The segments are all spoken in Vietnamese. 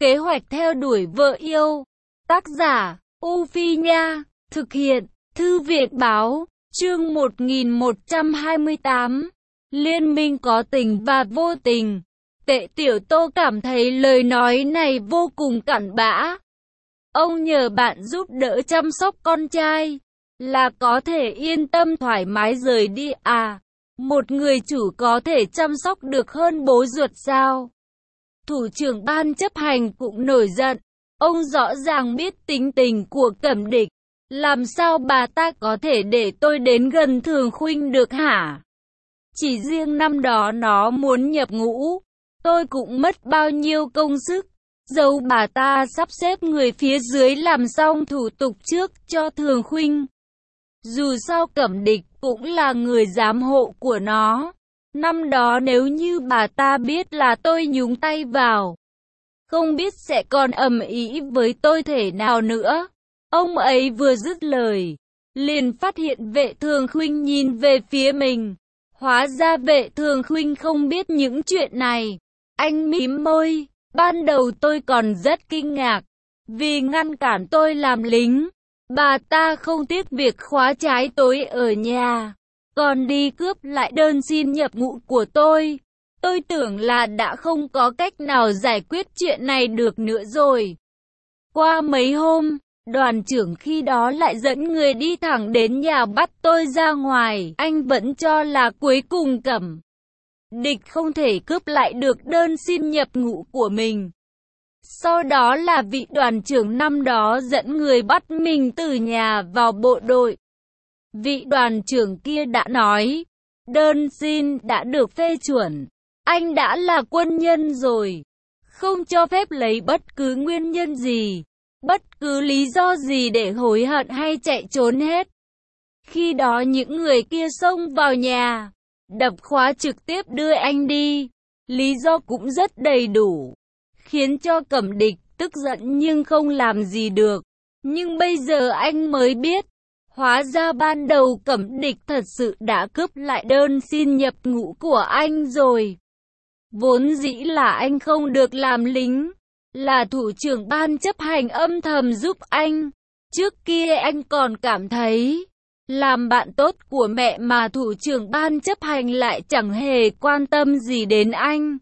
Kế hoạch theo đuổi vợ yêu. Tác giả, U Phi Nha. Thực hiện, Thư viện Báo. Chương 1128. Liên minh có tình và vô tình. Tệ Tiểu Tô cảm thấy lời nói này vô cùng cặn bã. Ông nhờ bạn giúp đỡ chăm sóc con trai, là có thể yên tâm thoải mái rời đi à? Một người chủ có thể chăm sóc được hơn bố ruột sao? Thủ trưởng ban chấp hành cũng nổi giận. Ông rõ ràng biết tính tình của Cẩm Địch. Làm sao bà ta có thể để tôi đến gần Thường Khuynh được hả? Chỉ riêng năm đó nó muốn nhập ngũ, tôi cũng mất bao nhiêu công sức. Dẫu bà ta sắp xếp người phía dưới làm xong thủ tục trước cho Thường Khuynh. Dù sao Cẩm Địch cũng là người giám hộ của nó. Năm đó nếu như bà ta biết là tôi nhúng tay vào, không biết sẽ còn ầm ĩ với tôi thể nào nữa. Ông ấy vừa dứt lời, liền phát hiện Vệ Thường Khuynh nhìn về phía mình. Hóa ra Vệ Thường Khuynh không biết những chuyện này. Anh mím môi, ban đầu tôi còn rất kinh ngạc. Vì ngăn cản tôi làm lính, bà ta không tiếc việc khóa trái tôi ở nhà, còn đi cướp lại đơn xin nhập ngũ của tôi. Tôi tưởng là đã không có cách nào giải quyết chuyện này được nữa rồi. Qua mấy hôm, đoàn trưởng khi đó lại dẫn người đi thẳng đến nhà bắt tôi ra ngoài. Anh vẫn cho là cuối cùng Cẩm Địch không thể cướp lại được đơn xin nhập ngũ của mình. Sau đó là vị đoàn trưởng năm đó dẫn người bắt mình từ nhà vào bộ đội. Vị đoàn trưởng kia đã nói, đơn xin đã được phê chuẩn. Anh đã là quân nhân rồi, không cho phép lấy bất cứ nguyên nhân gì, bất cứ lý do gì để hối hận hay chạy trốn hết. Khi đó những người kia xông vào nhà, đập khóa trực tiếp đưa anh đi. Lý do cũng rất đầy đủ, khiến cho Cẩm Địch tức giận nhưng không làm gì được. Nhưng bây giờ anh mới biết, hóa ra ban đầu Cẩm Địch thật sự đã cướp lại đơn xin nhập ngũ của anh rồi. Vốn dĩ là anh không được làm lính, là thủ trưởng ban chấp hành âm thầm giúp anh. Trước kia anh còn cảm thấy, làm bạn tốt của mẹ mà thủ trưởng ban chấp hành lại chẳng hề quan tâm gì đến anh.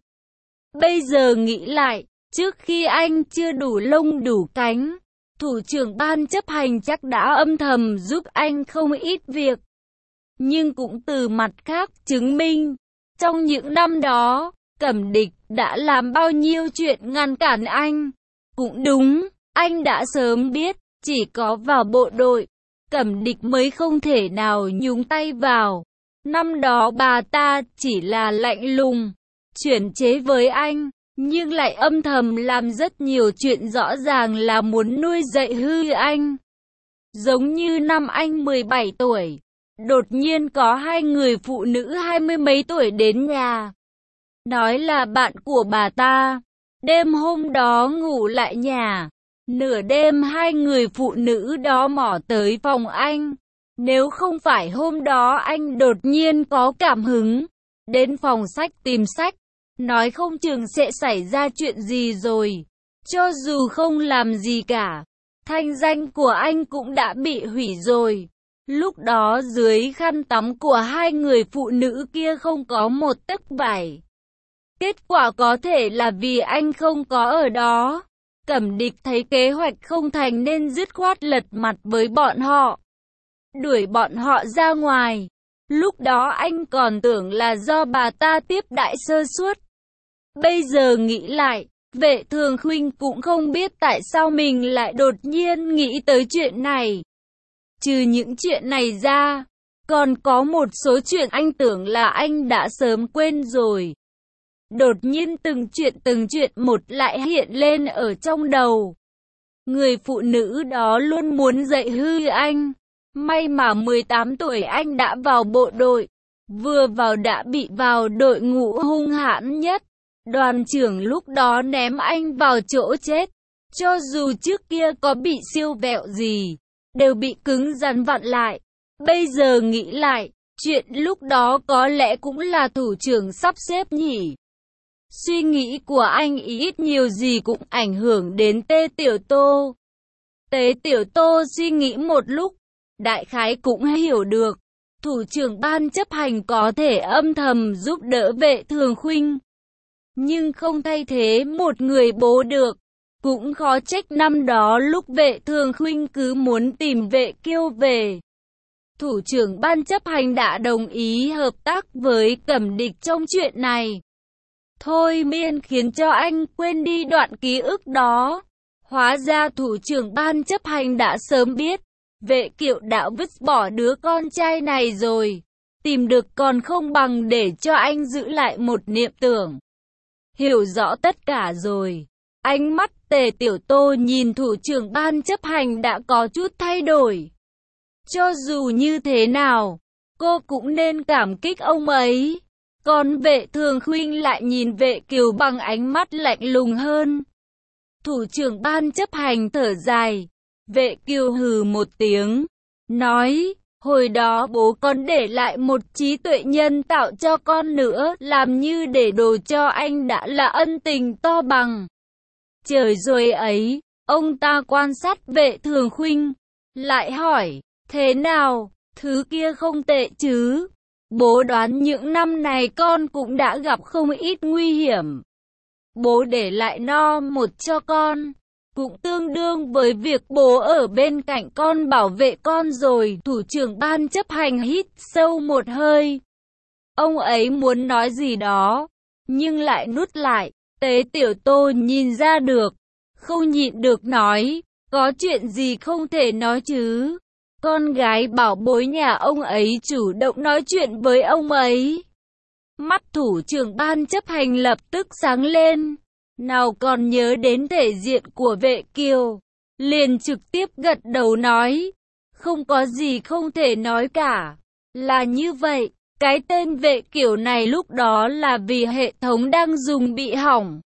Bây giờ nghĩ lại, trước khi anh chưa đủ lông đủ cánh, thủ trưởng ban chấp hành chắc đã âm thầm giúp anh không ít việc. Nhưng cũng từ mặt khác chứng minh, trong những năm đó, Cẩm Địch đã làm bao nhiêu chuyện ngăn cản anh. Cũng đúng, anh đã sớm biết, chỉ có vào bộ đội, Cẩm Địch mới không thể nào nhúng tay vào. Năm đó bà ta chỉ là lạnh lùng, chuyển chế với anh, nhưng lại âm thầm làm rất nhiều chuyện rõ ràng là muốn nuôi dạy hư anh. Giống như năm anh 17 tuổi, đột nhiên có hai người phụ nữ 20 mấy tuổi đến nhà, nói là bạn của bà ta. Đêm hôm đó ngủ lại nhà, nửa đêm hai người phụ nữ đó mò tới phòng anh. Nếu không phải hôm đó anh đột nhiên có cảm hứng, đến phòng sách tìm sách, nói không chừng sẽ xảy ra chuyện gì rồi. Cho dù không làm gì cả, thanh danh của anh cũng đã bị hủy rồi. Lúc đó dưới khăn tắm của hai người phụ nữ kia không có một tấc vải. Kết quả có thể là vì anh không có ở đó. Cẩm Địch thấy kế hoạch không thành nên dứt khoát lật mặt với bọn họ, đuổi bọn họ ra ngoài. Lúc đó anh còn tưởng là do bà ta tiếp đãi sơ suất. Bây giờ nghĩ lại, Vệ Thường Khuynh cũng không biết tại sao mình lại đột nhiên nghĩ tới chuyện này. Trừ những chuyện này ra, còn có một số chuyện anh tưởng là anh đã sớm quên rồi. Đột nhiên từng chuyện một lại hiện lên ở trong đầu. Người phụ nữ đó luôn muốn dạy hư anh. May mà 18 tuổi anh đã vào bộ đội. Vừa vào đã bị vào đội ngũ hung hãn nhất. Đoàn trưởng lúc đó ném anh vào chỗ chết. Cho dù trước kia có bị siêu vẹo gì, đều bị cứng rắn vặn lại. Bây giờ nghĩ lại, chuyện lúc đó có lẽ cũng là thủ trưởng sắp xếp nhỉ. Suy nghĩ của anh ít nhiều gì cũng ảnh hưởng đến Tế Tiểu Tô. Tế Tiểu Tô suy nghĩ một lúc, đại khái cũng hiểu được, thủ trưởng ban chấp hành có thể âm thầm giúp đỡ Vệ Thường Khuynh, nhưng không thay thế một người bố được. Cũng khó trách năm đó lúc Vệ Thường Khuynh cứ muốn tìm Vệ Kiêu về, thủ trưởng ban chấp hành đã đồng ý hợp tác với Cẩm Địch trong chuyện này. Thôi miên khiến cho anh quên đi đoạn ký ức đó. Hóa ra thủ trưởng ban chấp hành đã sớm biết, Vệ Kiệu đã vứt bỏ đứa con trai này rồi. Tìm được còn không bằng để cho anh giữ lại một niệm tưởng. Hiểu rõ tất cả rồi. Ánh mắt Tề Tiểu Tô nhìn thủ trưởng ban chấp hành đã có chút thay đổi. Cho dù như thế nào, cô cũng nên cảm kích ông ấy. Còn Vệ Thường Khuynh lại nhìn Vệ Kiều bằng ánh mắt lạnh lùng hơn. Thủ trưởng ban chấp hành thở dài. Vệ Kiều hừ một tiếng, nói, hồi đó bố con để lại một trí tuệ nhân tạo cho con nữa, làm như để đồ cho anh đã là ân tình to bằng trời rồi ấy. Ông ta quan sát Vệ Thường Khuynh, lại hỏi, thế nào, thứ kia không tệ chứ? Bố đoán những năm này con cũng đã gặp không ít nguy hiểm. Bố để lại no một cho con, cũng tương đương với việc bố ở bên cạnh con bảo vệ con rồi. Thủ trưởng ban chấp hành hít sâu một hơi. Ông ấy muốn nói gì đó, nhưng lại nuốt lại. Tế Tiểu Tô nhìn ra được, không nhịn được nói, có chuyện gì không thể nói chứ? Con gái bảo bối nhà ông ấy chủ động nói chuyện với ông ấy. Mắt thủ trưởng ban chấp hành lập tức sáng lên, nào còn nhớ đến thể diện của Vệ Kiều, liền trực tiếp gật đầu nói, không có gì không thể nói cả. Là như vậy, cái tên Vệ Kiều này lúc đó là vì hệ thống đang dùng bị hỏng.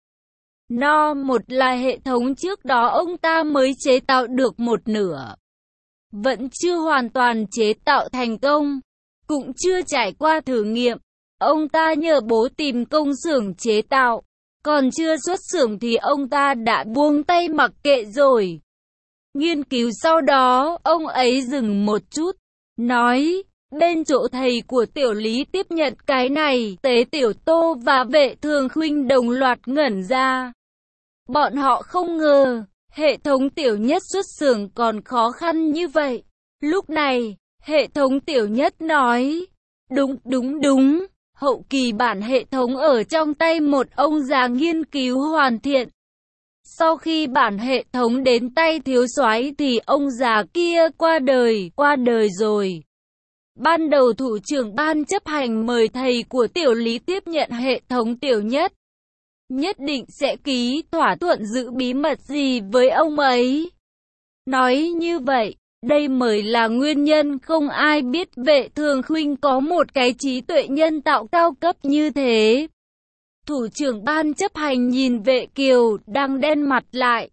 Một là hệ thống trước đó ông ta mới chế tạo được một nửa, vẫn chưa hoàn toàn chế tạo thành công, cũng chưa trải qua thử nghiệm. Ông ta nhờ bố tìm công xưởng chế tạo, còn chưa xuất xưởng thì ông ta đã buông tay mặc kệ rồi. Nghiên cứu sau đó, ông ấy dừng một chút, nói, bên chỗ thầy của Tiểu Lý tiếp nhận cái này. Tế Tiểu Tô và Vệ Thường Khuynh đồng loạt ngẩn ra. Bọn họ không ngờ, hệ thống Tiểu Nhất xuất xưởng còn khó khăn như vậy. Lúc này, hệ thống Tiểu Nhất nói, đúng, hậu kỳ bản hệ thống ở trong tay một ông già nghiên cứu hoàn thiện. Sau khi bản hệ thống đến tay thiếu soái thì ông già kia qua đời rồi. Ban đầu thủ trưởng ban chấp hành mời thầy của Tiểu Lý tiếp nhận hệ thống Tiểu Nhất, nhất định sẽ ký thỏa thuận giữ bí mật gì với ông ấy. Nói như vậy, đây mới là nguyên nhân không ai biết Vệ Thường Khuynh có một cái trí tuệ nhân tạo cao cấp như thế. Thủ trưởng ban chấp hành nhìn Vệ Kiều đang đen mặt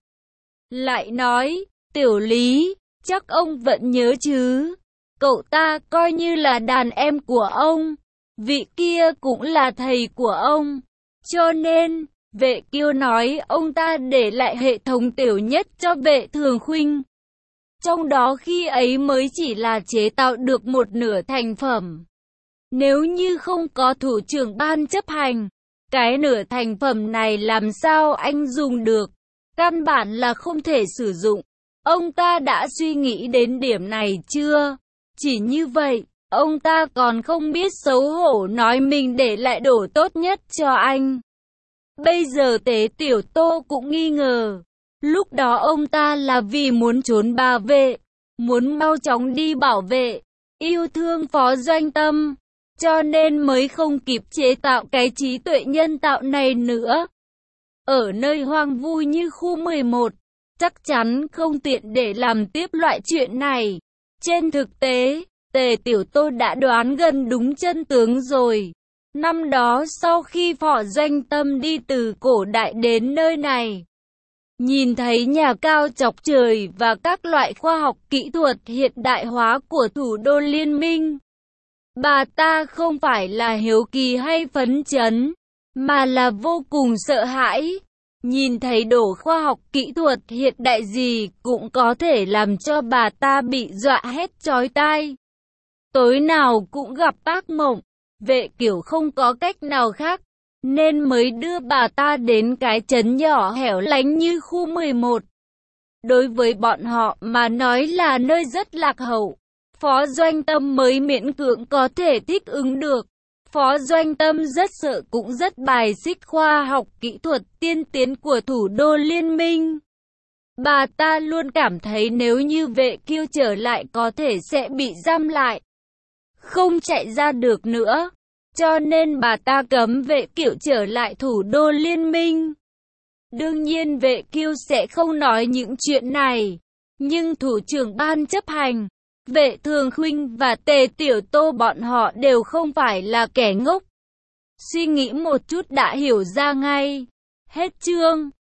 lại nói, Tiểu Lý, chắc ông vẫn nhớ chứ? Cậu ta coi như là đàn em của ông, vị kia cũng là thầy của ông. Cho nên, Vệ Kiều nói ông ta để lại hệ thống Tiểu Nhất cho Vệ Thường Khuynh. Trong đó khi ấy mới chỉ là chế tạo được một nửa thành phẩm. Nếu như không có thủ trưởng ban chấp hành, cái nửa thành phẩm này làm sao anh dùng được? Căn bản là không thể sử dụng. Ông ta đã suy nghĩ đến điểm này chưa? Chỉ như vậy, ông ta còn không biết xấu hổ nói mình để lại đồ tốt nhất cho anh. Bây giờ Tế Tiểu Tô cũng nghi ngờ. Lúc đó ông ta là vì muốn trốn bảo vệ, muốn mau chóng đi bảo vệ, yêu thương Phó Doanh Tâm, cho nên mới không kịp chế tạo cái trí tuệ nhân tạo này nữa. Ở nơi hoang vu như khu 11, chắc chắn không tiện để làm tiếp loại chuyện này. Trên thực tế, Tề Tiểu Tô đã đoán gần đúng chân tướng rồi. Năm đó sau khi Phó Doanh Tâm đi từ cổ đại đến nơi này, nhìn thấy nhà cao chọc trời và các loại khoa học kỹ thuật hiện đại hóa của thủ đô liên minh, bà ta không phải là hiếu kỳ hay phấn chấn, mà là vô cùng sợ hãi. Nhìn thấy đồ khoa học kỹ thuật hiện đại gì cũng có thể làm cho bà ta bị dọa hét chói tai. Tối nào cũng gặp ác mộng, Vệ Kiểu không có cách nào khác, nên mới đưa bà ta đến cái trấn nhỏ hẻo lánh như khu 11. Đối với bọn họ mà nói là nơi rất lạc hậu, Phó Doanh Tâm mới miễn cưỡng có thể thích ứng được. Phó Doanh Tâm rất sợ cũng rất bài xích khoa học kỹ thuật tiên tiến của thủ đô liên minh. Bà ta luôn cảm thấy nếu như Vệ Kiêu trở lại có thể sẽ bị giam lại, không chạy ra được nữa. Cho nên bà ta cấm Vệ Kiểu trở lại thủ đô liên minh. Đương nhiên Vệ Kiêu sẽ không nói những chuyện này, nhưng thủ trưởng ban chấp hành, Vệ Thường Khuynh và Tề Tiểu Tô bọn họ đều không phải là kẻ ngốc. Suy nghĩ một chút đã hiểu ra ngay. Hết chương.